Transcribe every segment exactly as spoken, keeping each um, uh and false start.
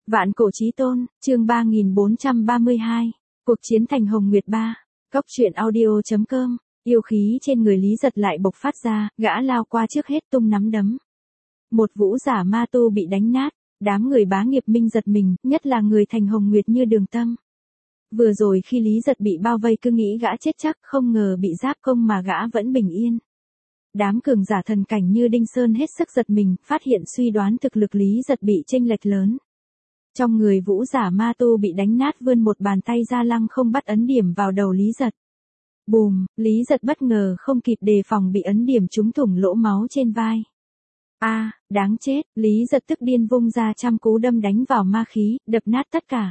Vạn cổ chí tôn, chương ba nghìn bốn trăm ba mươi hai, cuộc chiến thành Hồng Nguyệt ba. Cốc truyện audio chấm com, yêu khí trên người Lý Giật lại bộc phát ra, gã lao qua trước hết tung nắm đấm. Một vũ giả ma tu bị đánh nát, đám người bá nghiệp minh giật mình, nhất là người thành Hồng Nguyệt như Đường Tâm. Vừa rồi khi Lý Giật bị bao vây cứ nghĩ gã chết chắc, không ngờ bị giáp công mà gã vẫn bình yên. Đám cường giả thần cảnh như Đinh Sơn hết sức giật mình, phát hiện suy đoán thực lực Lý Giật bị chênh lệch lớn. Trong người vũ giả ma tu bị đánh nát vươn một bàn tay ra lăng không bắt ấn điểm vào đầu Lý Giật. Bùm, Lý Giật bất ngờ không kịp đề phòng bị ấn điểm trúng thủng lỗ máu trên vai. A, à, đáng chết, Lý Giật tức điên vung ra trăm cú đâm đánh vào ma khí, đập nát tất cả.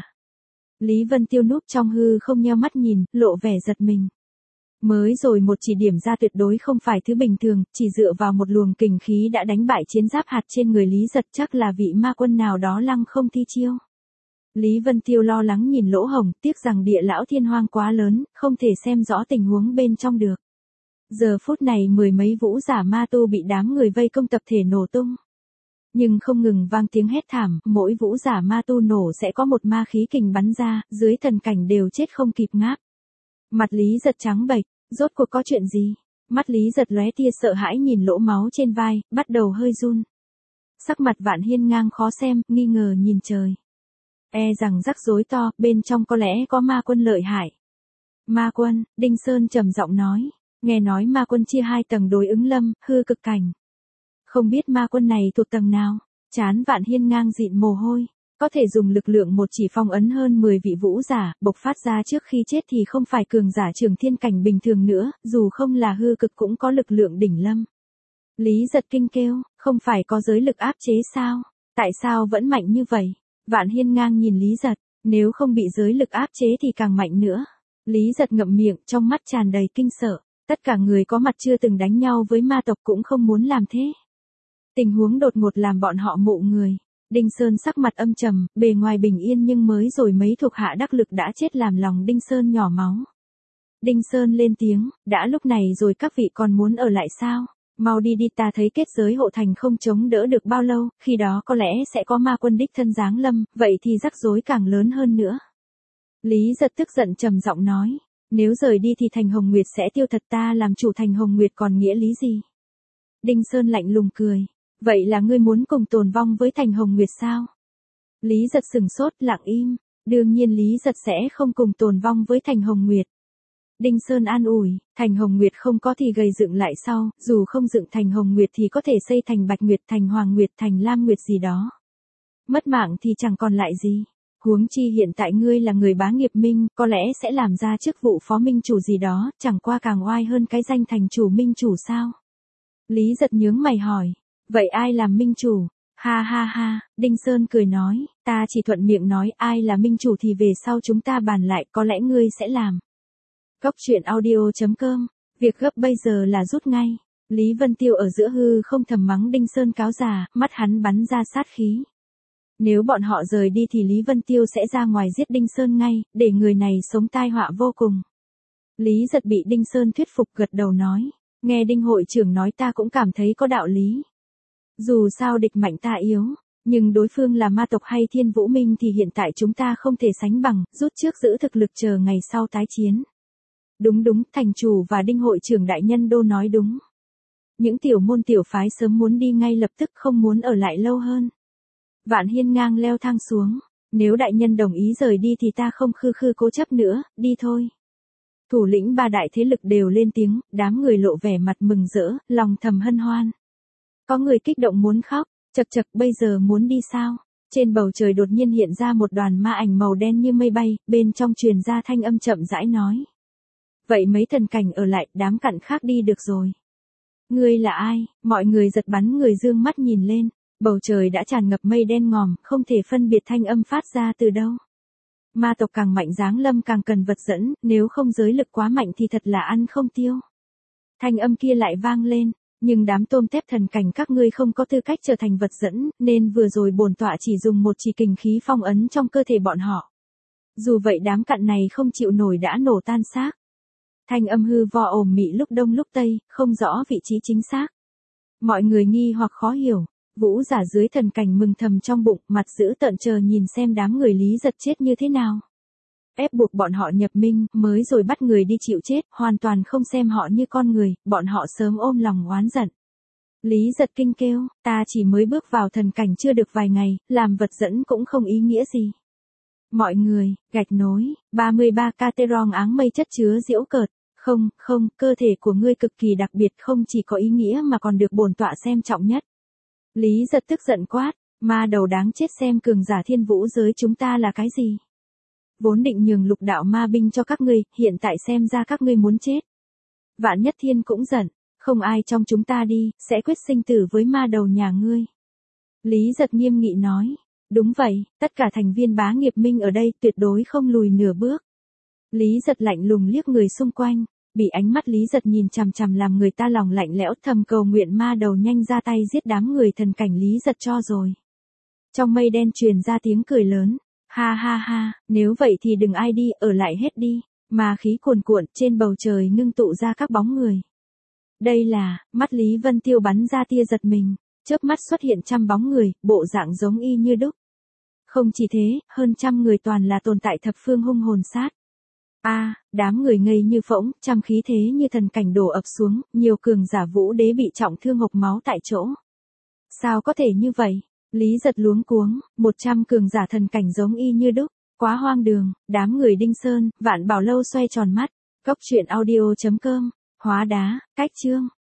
Lý Vân Tiêu núp trong hư không nheo mắt nhìn, lộ vẻ giật mình. Mới rồi một chỉ điểm ra tuyệt đối không phải thứ bình thường, chỉ dựa vào một luồng kình khí đã đánh bại chiến giáp hạt trên người Lý Giật, chắc là vị ma quân nào đó lăng không thi chiêu. Lý Vân Tiêu lo lắng nhìn lỗ hổng, tiếc rằng địa lão thiên hoang quá lớn, không thể xem rõ tình huống bên trong được. Giờ phút này mười mấy vũ giả ma tu bị đám người vây công tập thể nổ tung. Nhưng không ngừng vang tiếng hét thảm, mỗi vũ giả ma tu nổ sẽ có một ma khí kình bắn ra, dưới thần cảnh đều chết không kịp ngáp. Mặt Lý Giật trắng bệch, rốt cuộc có chuyện gì? Mắt Lý Giật lóe tia sợ hãi nhìn lỗ máu trên vai, bắt đầu hơi run. Sắc mặt Vạn Hiên Ngang khó xem, nghi ngờ nhìn trời. E rằng rắc rối to, bên trong có lẽ có ma quân lợi hại. Ma quân, Đinh Sơn trầm giọng nói, nghe nói ma quân chia hai tầng đối ứng lâm, hư cực cảnh. Không biết ma quân này thuộc tầng nào? Chán Vạn Hiên Ngang dịn mồ hôi. Có thể dùng lực lượng một chỉ phong ấn hơn mười vị vũ giả, bộc phát ra trước khi chết thì không phải cường giả trường thiên cảnh bình thường nữa, dù không là hư cực cũng có lực lượng đỉnh lâm. Lý Giật kinh kêu, không phải có giới lực áp chế sao? Tại sao vẫn mạnh như vậy? Vạn Hiên Ngang nhìn Lý Giật, nếu không bị giới lực áp chế thì càng mạnh nữa. Lý Giật ngậm miệng, trong mắt tràn đầy kinh sợ, tất cả người có mặt chưa từng đánh nhau với ma tộc cũng không muốn làm thế. Tình huống đột ngột làm bọn họ mộ người. Đinh Sơn sắc mặt âm trầm, bề ngoài bình yên nhưng mới rồi mấy thuộc hạ đắc lực đã chết làm lòng Đinh Sơn nhỏ máu. Đinh Sơn lên tiếng, đã lúc này rồi các vị còn muốn ở lại sao? Mau đi đi, ta thấy kết giới hộ thành không chống đỡ được bao lâu, khi đó có lẽ sẽ có ma quân đích thân giáng lâm, vậy thì rắc rối càng lớn hơn nữa. Lý Giật tức giận trầm giọng nói, nếu rời đi thì thành Hồng Nguyệt sẽ tiêu thật, ta làm chủ thành Hồng Nguyệt còn nghĩa lý gì? Đinh Sơn lạnh lùng cười. Vậy là ngươi muốn cùng tồn vong với thành Hồng Nguyệt sao? Lý Giật sừng sốt lặng im, đương nhiên Lý Giật sẽ không cùng tồn vong với thành Hồng Nguyệt. Đinh Sơn an ủi, thành Hồng Nguyệt không có thì gầy dựng lại sau, dù không dựng thành Hồng Nguyệt thì có thể xây thành Bạch Nguyệt, thành Hoàng Nguyệt, thành Lam Nguyệt gì đó. Mất mạng thì chẳng còn lại gì. Huống chi hiện tại ngươi là người bá nghiệp minh, có lẽ sẽ làm ra chức vụ phó minh chủ gì đó, chẳng qua càng oai hơn cái danh thành chủ minh chủ sao? Lý Giật nhướng mày hỏi. Vậy ai làm minh chủ? Ha ha ha, Đinh Sơn cười nói, ta chỉ thuận miệng nói ai là minh chủ thì về sau chúng ta bàn lại, có lẽ ngươi sẽ làm. Cốc truyện audio chấm com, việc gấp bây giờ là rút ngay. Lý Vân Tiêu ở giữa hư không thầm mắng Đinh Sơn cáo già, mắt hắn bắn ra sát khí. Nếu bọn họ rời đi thì Lý Vân Tiêu sẽ ra ngoài giết Đinh Sơn ngay, để người này sống tai họa vô cùng. Lý Giật bị Đinh Sơn thuyết phục gật đầu nói, nghe Đinh hội trưởng nói ta cũng cảm thấy có đạo lý. Dù sao địch mạnh ta yếu, nhưng đối phương là ma tộc hay Thiên Vũ Minh thì hiện tại chúng ta không thể sánh bằng, rút trước giữ thực lực chờ ngày sau tái chiến. Đúng đúng, thành chủ và Đinh hội trưởng đại nhân đô nói đúng. Những tiểu môn tiểu phái sớm muốn đi ngay lập tức, không muốn ở lại lâu hơn. Vạn Hiên Ngang leo thang xuống, nếu đại nhân đồng ý rời đi thì ta không khư khư cố chấp nữa, đi thôi. Thủ lĩnh ba đại thế lực đều lên tiếng, đám người lộ vẻ mặt mừng rỡ, lòng thầm hân hoan. Có người kích động muốn khóc, chật chật bây giờ muốn đi sao? Trên bầu trời đột nhiên hiện ra một đoàn ma ảnh màu đen như mây bay, bên trong truyền ra thanh âm chậm rãi nói. Vậy mấy thần cảnh ở lại, đám cặn khác đi được rồi. Ngươi là ai? Mọi người giật bắn người dương mắt nhìn lên, bầu trời đã tràn ngập mây đen ngòm, không thể phân biệt thanh âm phát ra từ đâu. Ma tộc càng mạnh giáng lâm càng cần vật dẫn, nếu không giới lực quá mạnh thì thật là ăn không tiêu. Thanh âm kia lại vang lên. Nhưng đám tôm tép thần cảnh các ngươi không có tư cách trở thành vật dẫn, nên vừa rồi bổn tọa chỉ dùng một chỉ kình khí phong ấn trong cơ thể bọn họ. Dù vậy đám cặn này không chịu nổi đã nổ tan xác. Thanh âm hư vo ồm mị lúc đông lúc tây, không rõ vị trí chính xác. Mọi người nghi hoặc khó hiểu, Vũ giả dưới thần cảnh mừng thầm trong bụng, mặt giữ tợn chờ nhìn xem đám người Lý Giật chết như thế nào. Ép buộc bọn họ nhập minh, mới rồi bắt người đi chịu chết, hoàn toàn không xem họ như con người, bọn họ sớm ôm lòng oán giận. Lý Giật kinh kêu, ta chỉ mới bước vào thần cảnh chưa được vài ngày, làm vật dẫn cũng không ý nghĩa gì. Mọi người, gạch nối, ba mươi ba Cateron áng mây chất chứa giễu cợt. Không, không, cơ thể của ngươi cực kỳ đặc biệt, không chỉ có ý nghĩa mà còn được bổn tọa xem trọng nhất. Lý Giật tức giận quát, ma đầu đáng chết, xem cường giả thiên vũ giới chúng ta là cái gì. Vốn định nhường lục đạo ma binh cho các ngươi, hiện tại xem ra các ngươi muốn chết. Vạn Nhất Thiên cũng giận, không ai trong chúng ta đi, sẽ quyết sinh tử với ma đầu nhà ngươi. Lý Giật nghiêm nghị nói, đúng vậy, tất cả thành viên bá nghiệp minh ở đây tuyệt đối không lùi nửa bước. Lý Giật lạnh lùng liếc người xung quanh, bị ánh mắt Lý Giật nhìn chằm chằm làm người ta lòng lạnh lẽo, thầm cầu nguyện ma đầu nhanh ra tay giết đám người thần cảnh Lý Giật cho rồi. Trong mây đen truyền ra tiếng cười lớn, ha ha ha, nếu vậy thì đừng ai đi, ở lại hết đi. Ma khí cuồn cuộn, trên bầu trời ngưng tụ ra các bóng người. Đây là, mắt Lý Vân Tiêu bắn ra tia giật mình, chớp mắt xuất hiện trăm bóng người, bộ dạng giống y như đúc. Không chỉ thế, hơn trăm người toàn là tồn tại thập phương hung hồn sát. A, à, đám người ngây như phỗng, trăm khí thế như thần cảnh đổ ập xuống, nhiều cường giả vũ đế bị trọng thương hộc máu tại chỗ. Sao có thể như vậy? Lý Giật luống cuống, một trăm cường giả thần cảnh giống y như đúc, quá hoang đường, đám người Đinh Sơn, Vạn Bảo Lâu xoay tròn mắt, Cốc truyện audio chấm com, hóa đá, cách chương.